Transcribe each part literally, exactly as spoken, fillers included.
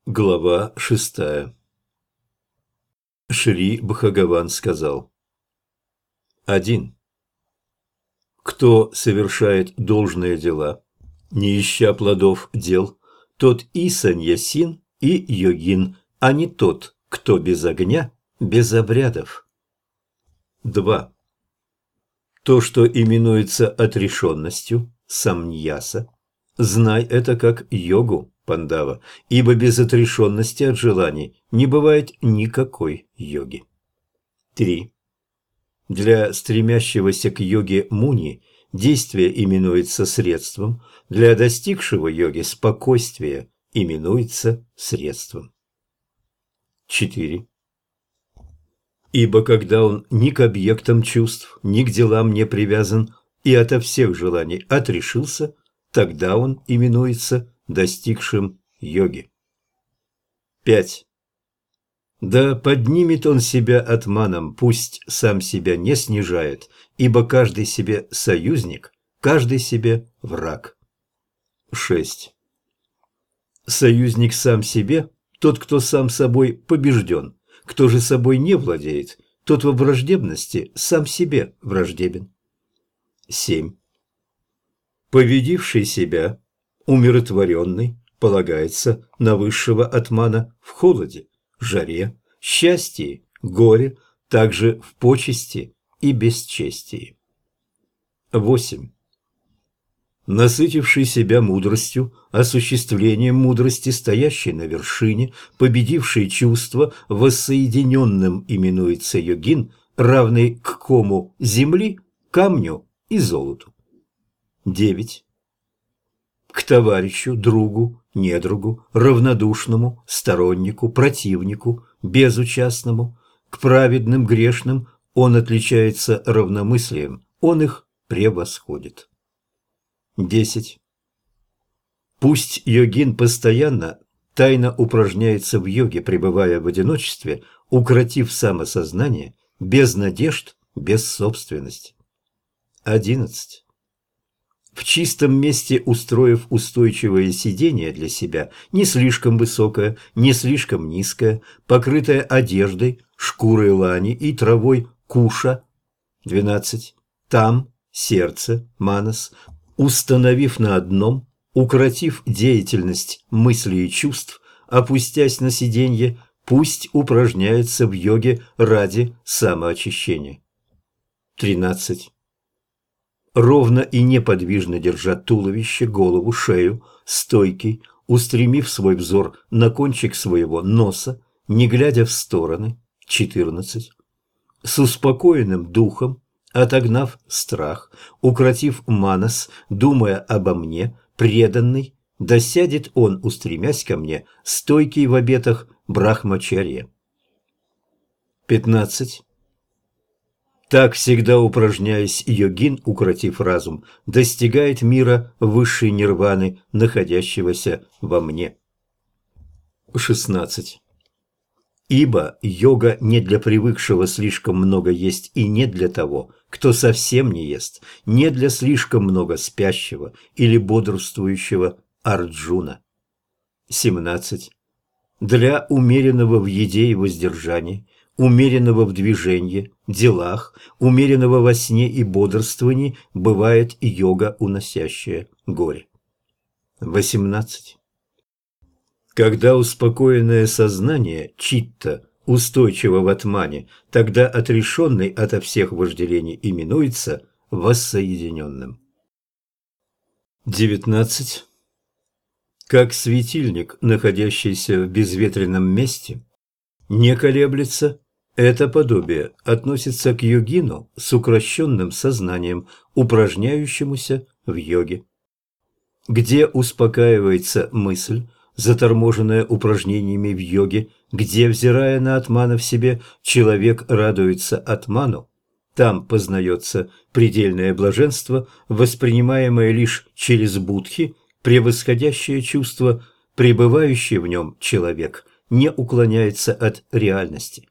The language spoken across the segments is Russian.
Глава шестая. Шри Бхагаван сказал: один. Кто совершает должные дела, не ища плодов дел, тот и саньясин, и йогин, а не тот, кто без огня, без обрядов. два. То, что именуется отрешенностью, самньяса, знай это как йогу, Пандава, ибо без отрешенности от желаний не бывает никакой йоги. три. Для стремящегося к йоге муни действие именуется средством, для достигшего йоги спокойствие именуется средством. четыре. Ибо когда он ни к объектам чувств, ни к делам не привязан и ото всех желаний отрешился, тогда он именуется достигшим йоги. пять. Да поднимет он себя атманом, пусть сам себя не снижает, ибо каждый себе союзник, каждый себе враг. шесть. Союзник сам себе – тот, кто сам собой побежден, кто же собой не владеет, тот во враждебности сам себе враждебен. семь. Победивший себя, умиротворенный, полагается на высшего атмана в холоде, жаре, счастье, горе, также в почести и бесчестии. восемь. Насытивший себя мудростью, осуществлением мудрости, стоящий на вершине, победивший чувство, воссоединенным именуется йогин, равный к кому земли, камню и золоту. девять. К товарищу, другу, недругу, равнодушному, стороннику, противнику, безучастному, к праведным, грешным он отличается равномыслием, он их превосходит. десять. Пусть йогин постоянно тайно упражняется в йоге, пребывая в одиночестве, укротив самосознание, без надежд, без собственности. одиннадцать. В чистом месте устроив устойчивое сидение для себя, не слишком высокое, не слишком низкое, покрытое одеждой, шкурой лани и травой куша. двенадцать. Там сердце, манас, установив на одном, укротив деятельность мыслей и чувств, опустясь на сиденье, пусть упражняется в йоге ради самоочищения. тринадцать. Ровно и неподвижно держа туловище, голову, шею, стойкий, устремив свой взор на кончик своего носа, не глядя в стороны. четырнадцать. С успокоенным духом, отогнав страх, укротив манас, думая обо мне, преданный, досядет он, устремясь ко мне, стойкий в обетах брахмачарья. пятнадцать. Так, всегда упражняясь, йогин, укротив разум, достигает мира высшей нирваны, находящегося во мне. шестнадцать. Ибо йога не для привыкшего слишком много есть и не для того, кто совсем не ест, не для слишком много спящего или бодрствующего Арджуна. семнадцать. Для умеренного в еде и воздержании, умеренного в движении, делах, умеренного во сне и бодрствовании бывает йога, уносящая горе. восемнадцать. Когда успокоенное сознание, читта, устойчиво в атмане, тогда отрешенный ото всех вожделений именуется воссоединенным. девятнадцать. Как светильник, находящийся в безветренном месте, не колеблется, это подобие относится к йогину с укрощенным сознанием, упражняющемуся в йоге. Где успокаивается мысль, заторможенная упражнениями в йоге, где, взирая на атмана в себе, человек радуется атману, там познается предельное блаженство, воспринимаемое лишь через будхи, превосходящее чувство, пребывающий в нем человек не уклоняется от реальности.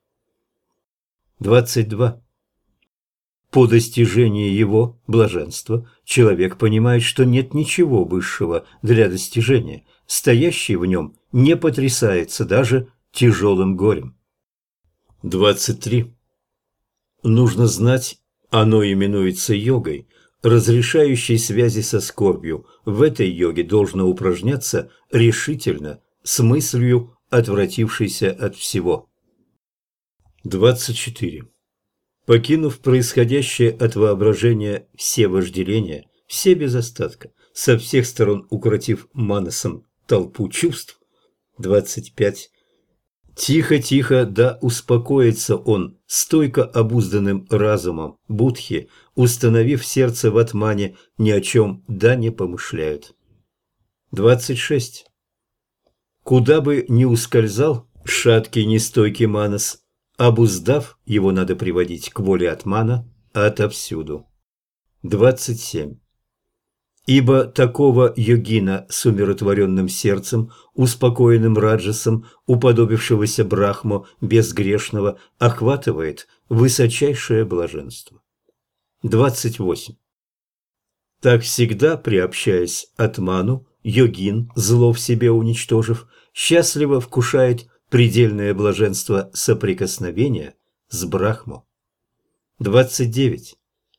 двадцать два. По достижении его блаженства человек понимает, что нет ничего высшего для достижения, стоящий в нем не потрясается даже тяжелым горем. двадцать три. Нужно знать, оно именуется йогой, разрешающей связи со скорбью. В этой йоге должно упражняться решительно, с мыслью, отвратившейся от всего. двадцать четыре. Покинув происходящее от воображения все вожделения, все без остатка, со всех сторон укротив манасом толпу чувств. двадцать пять. Тихо-тихо, да успокоится он, стойко обузданным разумом будхи, установив сердце в атмане, ни о чем да не помышляют. двадцать шесть. Куда бы ни ускользал шаткий нестойкий манас, обуздав, его надо приводить к воле атмана отовсюду. двадцать семь. Ибо такого йогина с умиротворенным сердцем, успокоенным раджасом, уподобившегося Брахму безгрешного, охватывает высочайшее блаженство. двадцать восемь. Так всегда, приобщаясь атману, йогин, зло в себе уничтожив, счастливо вкушает предельное блаженство соприкосновения с Брахму. двадцать девять.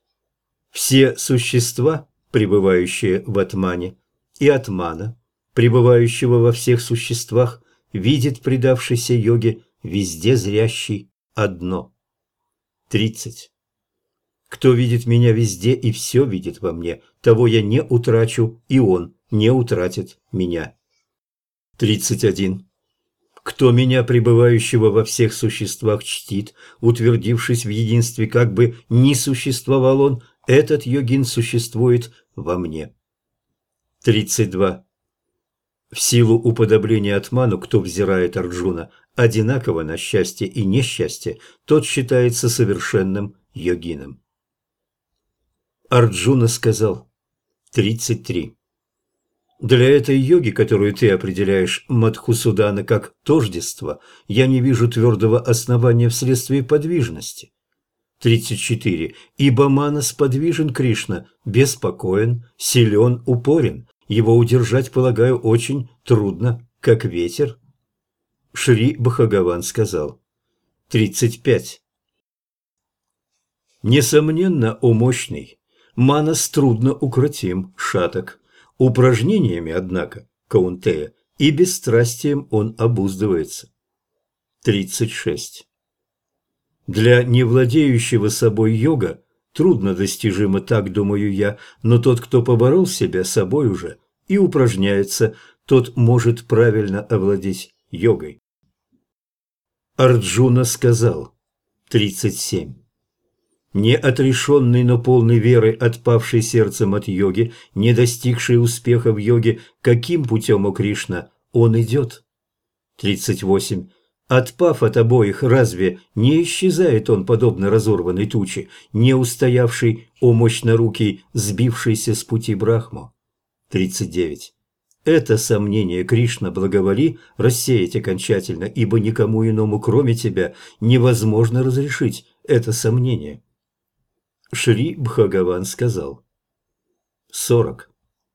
Все существа, пребывающие в атмане, и атмана, пребывающего во всех существах, видит предавшийся йоге везде зрящий одно. тридцать. Кто видит меня везде и все видит во мне, того я не утрачу, и он не утратит меня. тридцать один. Кто меня, пребывающего во всех существах, чтит, утвердившись в единстве, как бы ни существовал он, этот йогин существует во мне. тридцать два. В силу уподобления атману, кто взирает Арджуна одинаково на счастье и несчастье, тот считается совершенным йогином. Арджуна сказал. тридцать три. Для этой йоги, которую ты определяешь, Мадхусудана, как тождество, я не вижу твердого основания вследствие подвижности. тридцать четыре. Ибо манас подвижен, Кришна, беспокоен, силен, упорен. Его удержать, полагаю, очень трудно, как ветер. Шри Бхагаван сказал. тридцать пять. Несомненно, о мощный, манас трудно укротим, шаток. Упражнениями, однако, Каунтея, и бесстрастием он обуздывается. тридцать шесть. Для невладеющего собой йога трудно достижимо, так думаю я, но тот, кто поборол себя собой уже и упражняется, тот может правильно овладеть йогой. Арджуна сказал. тридцать семь. Не отрешенный, но полный веры, отпавший сердцем от йоги, не достигший успеха в йоге, каким путем, о Кришна, он идет? тридцать восемь. Отпав от обоих, разве не исчезает он, подобно разорванной туче, не устоявший, о мощнорукий, сбившийся с пути Брахму? тридцать девять. Это сомнение, Кришна, благоволи рассеять окончательно, ибо никому иному, кроме тебя, невозможно разрешить это сомнение. Шри Бхагаван сказал. сорок.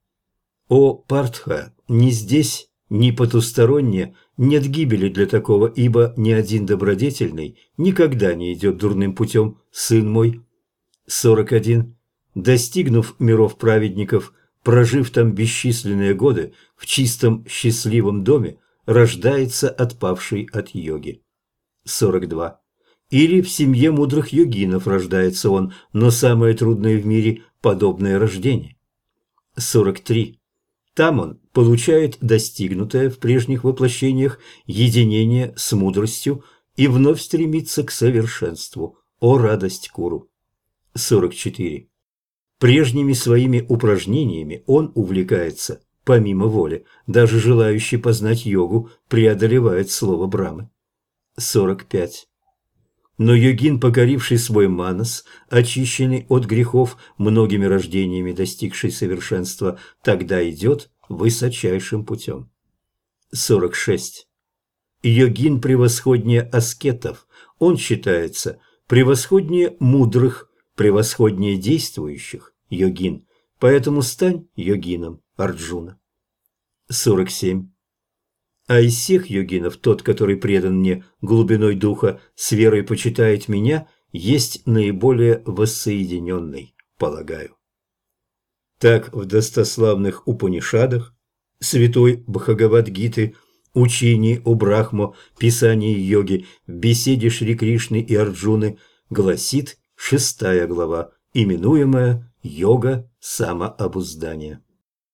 О Партха, ни здесь, ни потусторонне нет гибели для такого, ибо ни один добродетельный никогда не идет дурным путем, сын мой. сорок один. Достигнув миров праведников, прожив там бесчисленные годы, в чистом счастливом доме, рождается отпавший от йоги. сорок два. Или в семье мудрых йогинов рождается он, но самое трудное в мире – подобное рождение. сорок три. Там он получает достигнутое в прежних воплощениях единение с мудростью и вновь стремится к совершенству. О радость Куру! сорок четыре. Прежними своими упражнениями он увлекается, помимо воли, даже желающий познать йогу преодолевает слово Брамы. сорок пять. Но йогин, покоривший свой манас, очищенный от грехов, многими рождениями достигший совершенства, тогда идет высочайшим путем. сорок шесть. Йогин превосходнее аскетов, он считается превосходнее мудрых, превосходнее действующих, йогин, поэтому стань йогином, Арджуна. сорок семь. А из всех йогинов тот, который предан мне глубиной духа, с верой почитает меня, есть наиболее воссоединенный, полагаю. Так в достославных Упанишадах, святой Бхагавад-гиты, учении о Брахмо, писании йоги, в беседе Шри Кришны и Арджуны гласит шестая глава, именуемая «Йога самообуздания».